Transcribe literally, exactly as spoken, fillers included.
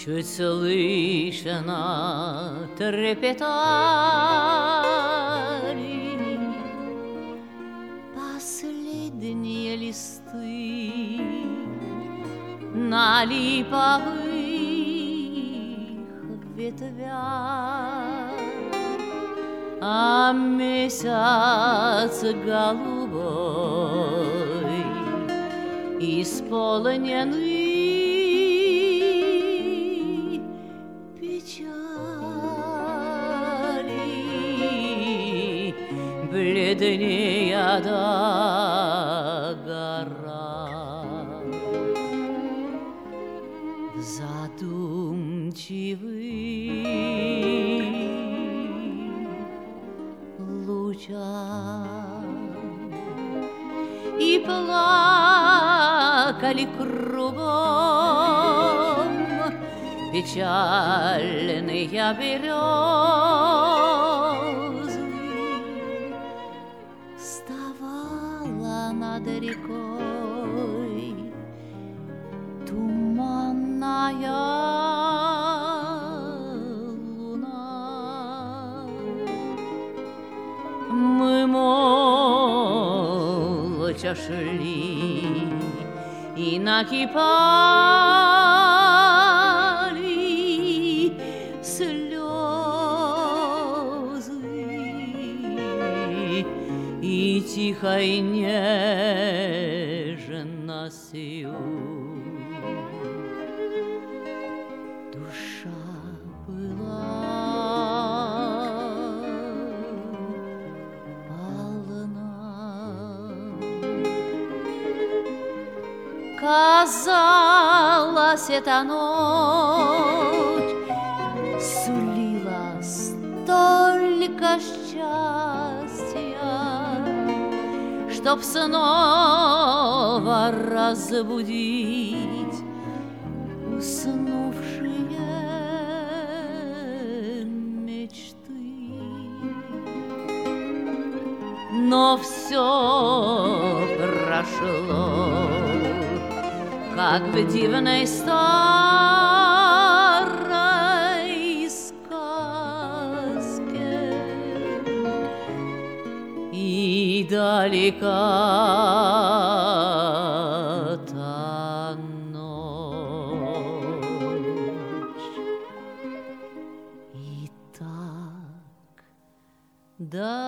Чуть слышно трепетали последние листы на липовых ветвях, а месяц голубой исполненный печали, бледнее догора. Задумчивый лучам и плакали кругом печальные березы. Вставала над рекой туманная луна. Мы молча шли и накипали слезы, и тихо и нежно сью душа была полна. Казалось, эта ночь сулила столько счастья, чтоб снова разбудить уснувшие мечты. Но все прошло, как в дивной старой сказке, и далека та ночь, и так далека.